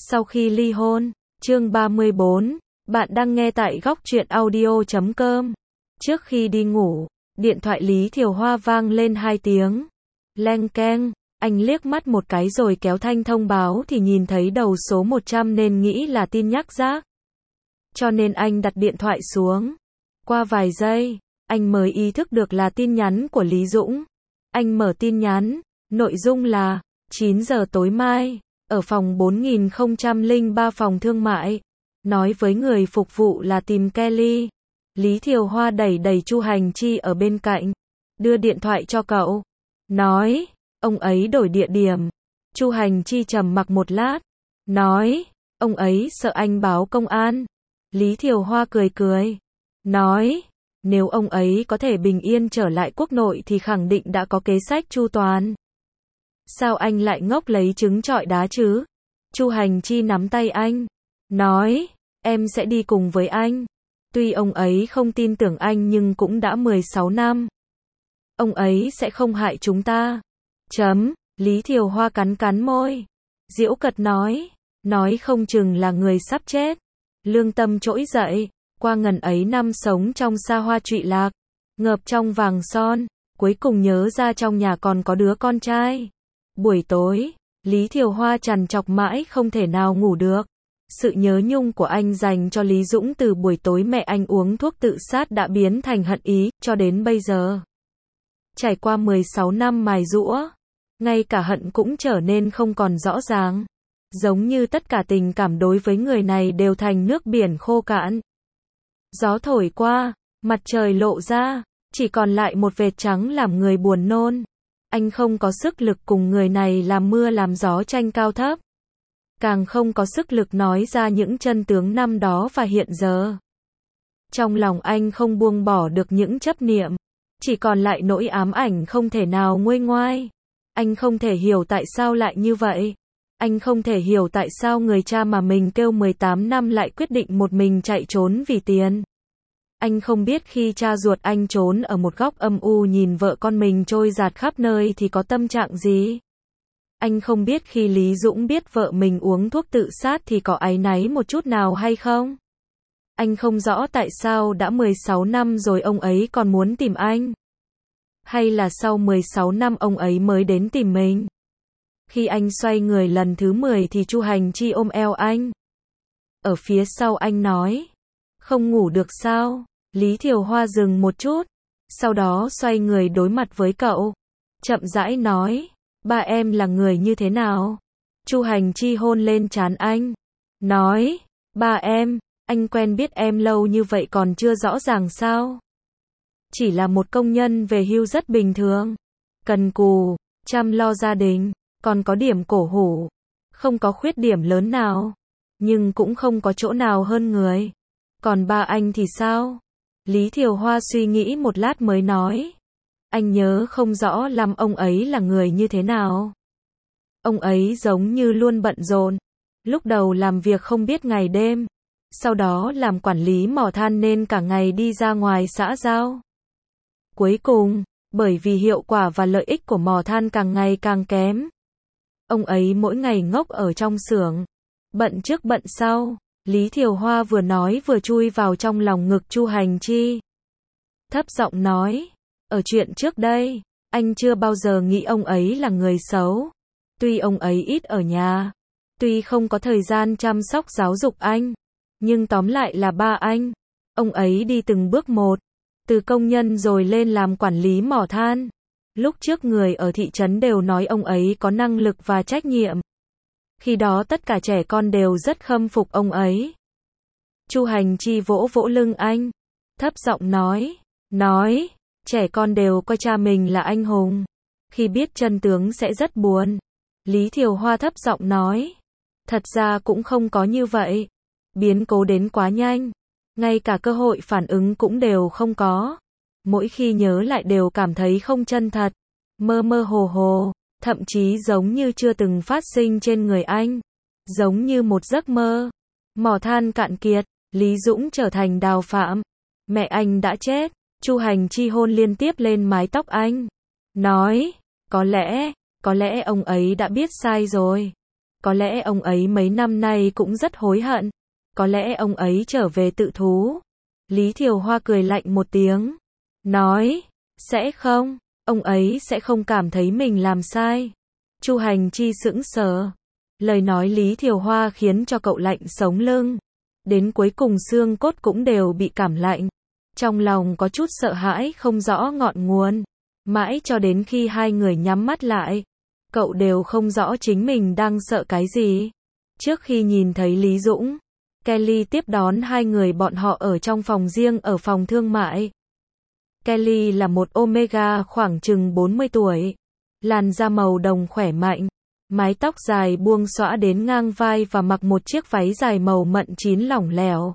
Sau khi ly hôn, chương 34, bạn đang nghe tại góc truyện audio.com. Trước khi đi ngủ, điện thoại Lý Thiều Hoa vang lên 2 tiếng. Leng keng, anh liếc mắt một cái rồi kéo thanh thông báo thì nhìn thấy đầu số 100 nên nghĩ là tin nhắc rác. Cho nên anh đặt điện thoại xuống. Qua vài giây, anh mới ý thức được là tin nhắn của Lý Dũng. Anh mở tin nhắn, nội dung là 9 giờ tối mai, ở phòng 4003 phòng thương mại, nói với người phục vụ là tìm Kelly. Lý Thiều Hoa đẩy Chu Hành Chi ở bên cạnh, đưa điện thoại cho cậu, nói, ông ấy đổi địa điểm. Chu Hành Chi trầm mặc một lát, nói, ông ấy sợ anh báo công an. Lý Thiều Hoa cười, nói, nếu ông ấy có thể bình yên trở lại quốc nội thì khẳng định đã có kế sách chu toàn. Sao anh lại ngốc lấy trứng trọi đá chứ? Chu Hành Chi nắm tay anh, nói, em sẽ đi cùng với anh. Tuy ông ấy không tin tưởng anh nhưng cũng đã 16 năm. Ông ấy sẽ không hại chúng ta. Lý Thiều Hoa cắn môi. Giễu cợt nói không chừng là người sắp chết. Lương tâm trỗi dậy, qua ngần ấy năm sống trong xa hoa trụy lạc, ngợp trong vàng son, cuối cùng nhớ ra trong nhà còn có đứa con trai. Buổi tối, Lý Thiều Hoa trằn trọc mãi không thể nào ngủ được. Sự nhớ nhung của anh dành cho Lý Dũng từ buổi tối mẹ anh uống thuốc tự sát đã biến thành hận ý, cho đến bây giờ. Trải qua 16 năm mài giũa, ngay cả hận cũng trở nên không còn rõ ràng. Giống như tất cả tình cảm đối với người này đều thành nước biển khô cạn. Gió thổi qua, mặt trời lộ ra, chỉ còn lại một vệt trắng làm người buồn nôn. Anh không có sức lực cùng người này làm mưa làm gió tranh cao thấp. Càng không có sức lực nói ra những chân tướng năm đó và hiện giờ. Trong lòng anh không buông bỏ được những chấp niệm, chỉ còn lại nỗi ám ảnh không thể nào nguôi ngoai. Anh không thể hiểu tại sao lại như vậy. Anh không thể hiểu tại sao người cha mà mình kêu 18 năm lại quyết định một mình chạy trốn vì tiền. Anh không biết khi cha ruột anh trốn ở một góc âm u nhìn vợ con mình trôi dạt khắp nơi thì có tâm trạng gì. Anh không biết khi Lý Dũng biết vợ mình uống thuốc tự sát thì có áy náy một chút nào hay không. Anh không rõ tại sao đã 16 năm rồi ông ấy còn muốn tìm anh. Hay là sau 16 năm ông ấy mới đến tìm mình. Khi anh xoay người lần thứ 10 thì Chu Hành Chi ôm eo anh. Ở phía sau anh nói, không ngủ được sao? Lý Thiều Hoa dừng một chút, sau đó xoay người đối mặt với cậu, chậm rãi nói, ba em là người như thế nào? Chu Hành Chi hôn lên trán anh, nói, ba em, anh quen biết em lâu như vậy còn chưa rõ ràng sao? Chỉ là một công nhân về hưu rất bình thường, cần cù, chăm lo gia đình, còn có điểm cổ hủ, không có khuyết điểm lớn nào, nhưng cũng không có chỗ nào hơn người. Còn ba anh thì sao? Lý Thiều Hoa suy nghĩ một lát mới nói, anh nhớ không rõ lắm ông ấy là người như thế nào. Ông ấy giống như luôn bận rộn, lúc đầu làm việc không biết ngày đêm, sau đó làm quản lý mỏ than nên cả ngày đi ra ngoài xã giao. Cuối cùng, bởi vì hiệu quả và lợi ích của mỏ than càng ngày càng kém, ông ấy mỗi ngày ngốc ở trong xưởng, bận trước bận sau. Lý Thiều Hoa vừa nói vừa chui vào trong lòng ngực Chu Hành Chi. Thấp giọng nói, ở chuyện trước đây, anh chưa bao giờ nghĩ ông ấy là người xấu. Tuy ông ấy ít ở nhà, tuy không có thời gian chăm sóc giáo dục anh, nhưng tóm lại là ba anh. Ông ấy đi từng bước một, từ công nhân rồi lên làm quản lý mỏ than. Lúc trước người ở thị trấn đều nói ông ấy có năng lực và trách nhiệm. Khi đó tất cả trẻ con đều rất khâm phục ông ấy. Chu Hành Chi vỗ lưng anh, thấp giọng nói, trẻ con đều coi cha mình là anh hùng. Khi biết chân tướng sẽ rất buồn. Lý Thiều Hoa thấp giọng nói, thật ra cũng không có như vậy. Biến cố đến quá nhanh, ngay cả cơ hội phản ứng cũng đều không có. Mỗi khi nhớ lại đều cảm thấy không chân thật, mơ hồ. Thậm chí giống như chưa từng phát sinh trên người anh. Giống như một giấc mơ. Mỏ than cạn kiệt, Lý Dũng trở thành đào phạm. Mẹ anh đã chết. Chu Hành Chi hôn liên tiếp lên mái tóc anh. Nói, có lẽ ông ấy đã biết sai rồi. Có lẽ ông ấy mấy năm nay cũng rất hối hận. Có lẽ ông ấy trở về tự thú. Lý Thiều Hoa cười lạnh một tiếng. Nói, sẽ không, ông ấy sẽ không cảm thấy mình làm sai. Chu Hành Chi sững sờ. Lời nói Lý Thiều Hoa khiến cho cậu lạnh sống lưng. Đến cuối cùng xương cốt cũng đều bị cảm lạnh. Trong lòng có chút sợ hãi không rõ ngọn nguồn. Mãi cho đến khi hai người nhắm mắt lại, cậu đều không rõ chính mình đang sợ cái gì. Trước khi nhìn thấy Lý Dũng, Kelly tiếp đón hai người bọn họ ở trong phòng riêng ở phòng thương mại. Kelly là một Omega khoảng chừng 40 tuổi. Làn da màu đồng khỏe mạnh. Mái tóc dài buông xõa đến ngang vai và mặc một chiếc váy dài màu mận chín lỏng lẻo.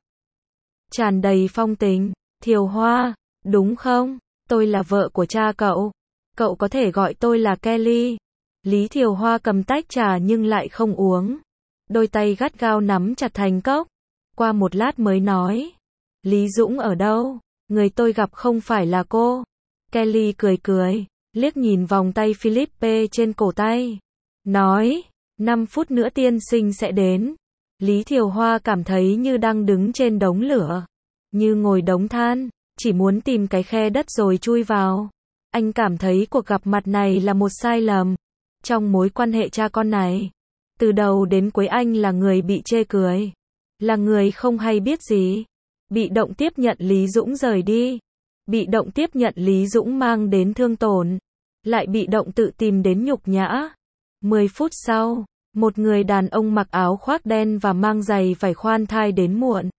Tràn đầy phong tình. Thiều Hoa, đúng không? Tôi là vợ của cha cậu. Cậu có thể gọi tôi là Kelly. Lý Thiều Hoa cầm tách trà nhưng lại không uống. Đôi tay gắt gao nắm chặt thành cốc. Qua một lát mới nói. Lý Dũng ở đâu? Người tôi gặp không phải là cô. Kelly cười cười, liếc nhìn vòng tay Philippe trên cổ tay. Nói, 5 phút nữa tiên sinh sẽ đến. Lý Thiều Hoa cảm thấy như đang đứng trên đống lửa. Như ngồi đống than, chỉ muốn tìm cái khe đất rồi chui vào. Anh cảm thấy cuộc gặp mặt này là một sai lầm. Trong mối quan hệ cha con này, từ đầu đến cuối anh là người bị chê cười. Là người không hay biết gì. Bị động tiếp nhận Lý Dũng rời đi. Bị động tiếp nhận Lý Dũng mang đến thương tổn. Lại bị động tự tìm đến nhục nhã. 10 phút sau, một người đàn ông mặc áo khoác đen và mang giày vải khoan thai đến muộn.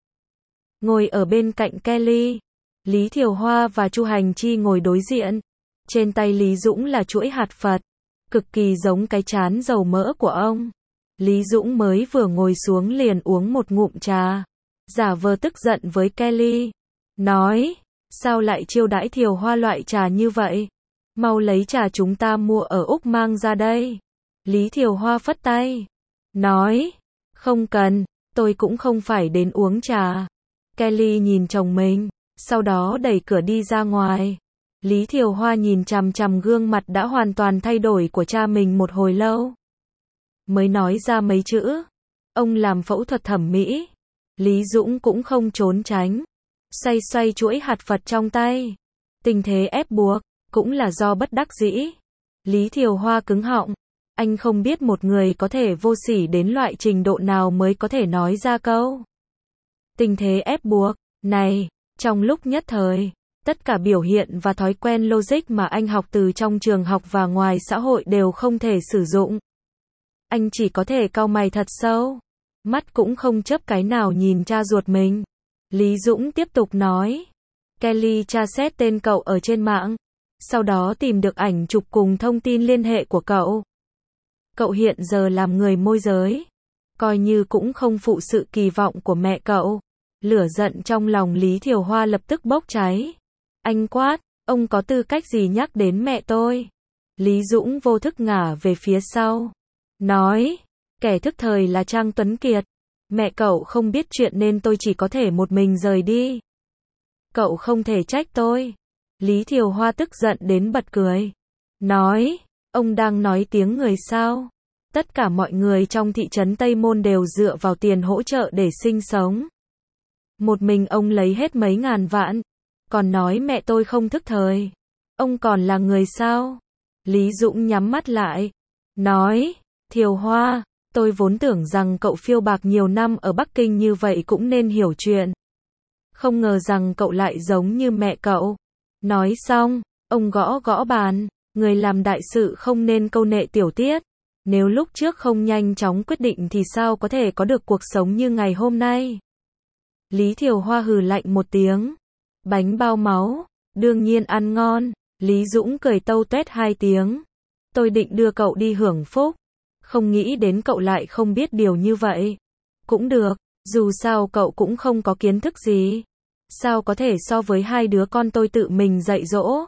Ngồi ở bên cạnh Kelly. Lý Thiều Hoa và Chu Hành Chi ngồi đối diện. Trên tay Lý Dũng là chuỗi hạt Phật. Cực kỳ giống cái trán dầu mỡ của ông. Lý Dũng mới vừa ngồi xuống liền uống một ngụm trà. Giả vờ tức giận với Kelly. Nói, sao lại chiêu đãi Thiều Hoa loại trà như vậy? Mau lấy trà chúng ta mua ở Úc mang ra đây. Lý Thiều Hoa phất tay. Nói, không cần, tôi cũng không phải đến uống trà. Kelly nhìn chồng mình, sau đó đẩy cửa đi ra ngoài. Lý Thiều Hoa nhìn chằm chằm gương mặt đã hoàn toàn thay đổi của cha mình một hồi lâu. Mới nói ra mấy chữ. Ông làm phẫu thuật thẩm mỹ. Lý Dũng cũng không trốn tránh. Xoay xoay chuỗi hạt Phật trong tay. Tình thế ép buộc, cũng là do bất đắc dĩ. Lý Thiều Hoa cứng họng. Anh không biết một người có thể vô sỉ đến loại trình độ nào mới có thể nói ra câu tình thế ép buộc này. Trong lúc nhất thời, tất cả biểu hiện và thói quen logic mà anh học từ trong trường học và ngoài xã hội đều không thể sử dụng. Anh chỉ có thể cau mày thật sâu. Mắt cũng không chớp cái nào nhìn cha ruột mình. Lý Dũng tiếp tục nói. Kelly tra xét tên cậu ở trên mạng. Sau đó tìm được ảnh chụp cùng thông tin liên hệ của cậu. Cậu hiện giờ làm người môi giới. Coi như cũng không phụ sự kỳ vọng của mẹ cậu. Lửa giận trong lòng Lý Thiều Hoa lập tức bốc cháy. Anh quát, ông có tư cách gì nhắc đến mẹ tôi? Lý Dũng vô thức ngả về phía sau. Nói, kẻ thức thời là Trang Tuấn Kiệt. Mẹ cậu không biết chuyện nên tôi chỉ có thể một mình rời đi. Cậu không thể trách tôi. Lý Thiều Hoa tức giận đến bật cười. Nói, ông đang nói tiếng người sao? Tất cả mọi người trong thị trấn Tây Môn đều dựa vào tiền hỗ trợ để sinh sống. Một mình ông lấy hết mấy ngàn vạn. Còn nói mẹ tôi không thức thời. Ông còn là người sao? Lý Dũng nhắm mắt lại. Nói, Thiều Hoa, tôi vốn tưởng rằng cậu phiêu bạc nhiều năm ở Bắc Kinh như vậy cũng nên hiểu chuyện. Không ngờ rằng cậu lại giống như mẹ cậu. Nói xong, ông gõ gõ bàn. Người làm đại sự không nên câu nệ tiểu tiết. Nếu lúc trước không nhanh chóng quyết định thì sao có thể có được cuộc sống như ngày hôm nay? Lý Thiều Hoa hừ lạnh một tiếng. Bánh bao máu, đương nhiên ăn ngon. Lý Dũng cười tâu tuét 2 tiếng. Tôi định đưa cậu đi hưởng phúc. Không nghĩ đến cậu lại không biết điều như vậy. Cũng được, dù sao cậu cũng không có kiến thức gì. Sao có thể so với 2 đứa con tôi tự mình dạy dỗ?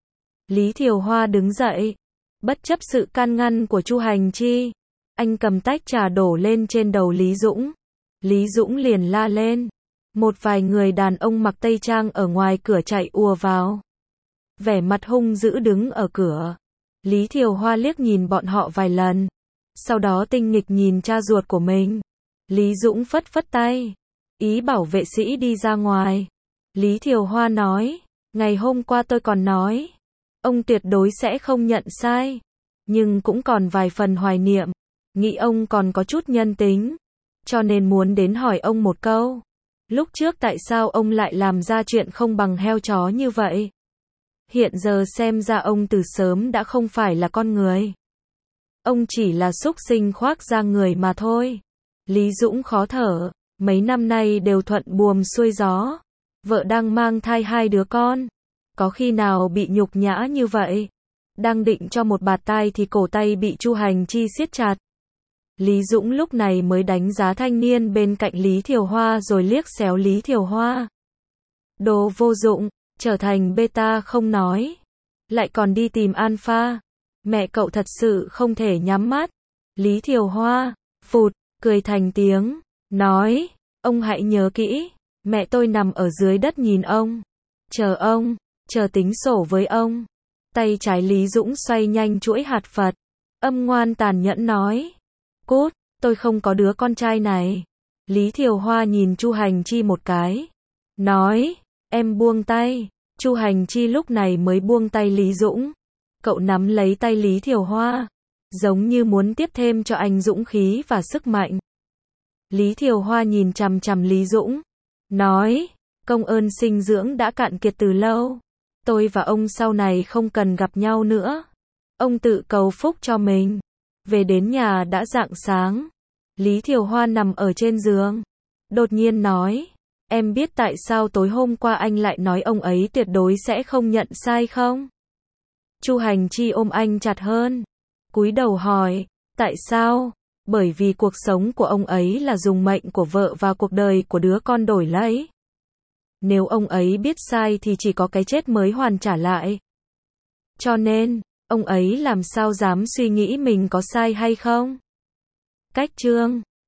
Lý Thiều Hoa đứng dậy. Bất chấp sự can ngăn của Chu Hành Chi. Anh cầm tách trà đổ lên trên đầu Lý Dũng. Lý Dũng liền la lên. Một vài người đàn ông mặc tây trang ở ngoài cửa chạy ùa vào. Vẻ mặt hung dữ đứng ở cửa. Lý Thiều Hoa liếc nhìn bọn họ vài lần. Sau đó tinh nghịch nhìn cha ruột của mình. Lý Dũng phất phất tay, ý bảo vệ sĩ đi ra ngoài. Lý Thiều Hoa nói, ngày hôm qua tôi còn nói, ông tuyệt đối sẽ không nhận sai, nhưng cũng còn vài phần hoài niệm, nghĩ ông còn có chút nhân tính, cho nên muốn đến hỏi ông một câu. Lúc trước tại sao ông lại làm ra chuyện không bằng heo chó như vậy? Hiện giờ xem ra ông từ sớm đã không phải là con người. Ông chỉ là súc sinh khoác da người mà thôi. Lý Dũng khó thở, mấy năm nay đều thuận buồm xuôi gió. Vợ đang mang thai 2 đứa con. Có khi nào bị nhục nhã như vậy? Đang định cho một bạt tai thì cổ tay bị Chu Hành Chi siết chặt. Lý Dũng lúc này mới đánh giá thanh niên bên cạnh Lý Thiều Hoa rồi liếc xéo Lý Thiều Hoa. Đồ vô dụng, trở thành beta không nói. Lại còn đi tìm alpha. Mẹ cậu thật sự không thể nhắm mắt. Lý Thiều Hoa, phụt, cười thành tiếng, nói, ông hãy nhớ kỹ, mẹ tôi nằm ở dưới đất nhìn ông. Chờ tính sổ với ông. Tay trái Lý Dũng xoay nhanh chuỗi hạt Phật. Âm ngoan tàn nhẫn nói, cút, tôi không có đứa con trai này. Lý Thiều Hoa nhìn Chu Hành Chi một cái, nói, em buông tay. Chu Hành Chi lúc này mới buông tay Lý Dũng. Cậu nắm lấy tay Lý Thiều Hoa, giống như muốn tiếp thêm cho anh dũng khí và sức mạnh. Lý Thiều Hoa nhìn chằm chằm Lý Dũng, nói, công ơn sinh dưỡng đã cạn kiệt từ lâu. Tôi và ông sau này không cần gặp nhau nữa. Ông tự cầu phúc cho mình. Về đến nhà đã rạng sáng. Lý Thiều Hoa nằm ở trên giường. Đột nhiên nói, em biết tại sao tối hôm qua anh lại nói ông ấy tuyệt đối sẽ không nhận sai không? Chu Hành Chi ôm anh chặt hơn. Cúi đầu hỏi, tại sao? Bởi vì cuộc sống của ông ấy là dùng mệnh của vợ và cuộc đời của đứa con đổi lấy. Nếu ông ấy biết sai thì chỉ có cái chết mới hoàn trả lại. Cho nên, ông ấy làm sao dám suy nghĩ mình có sai hay không? Cách chương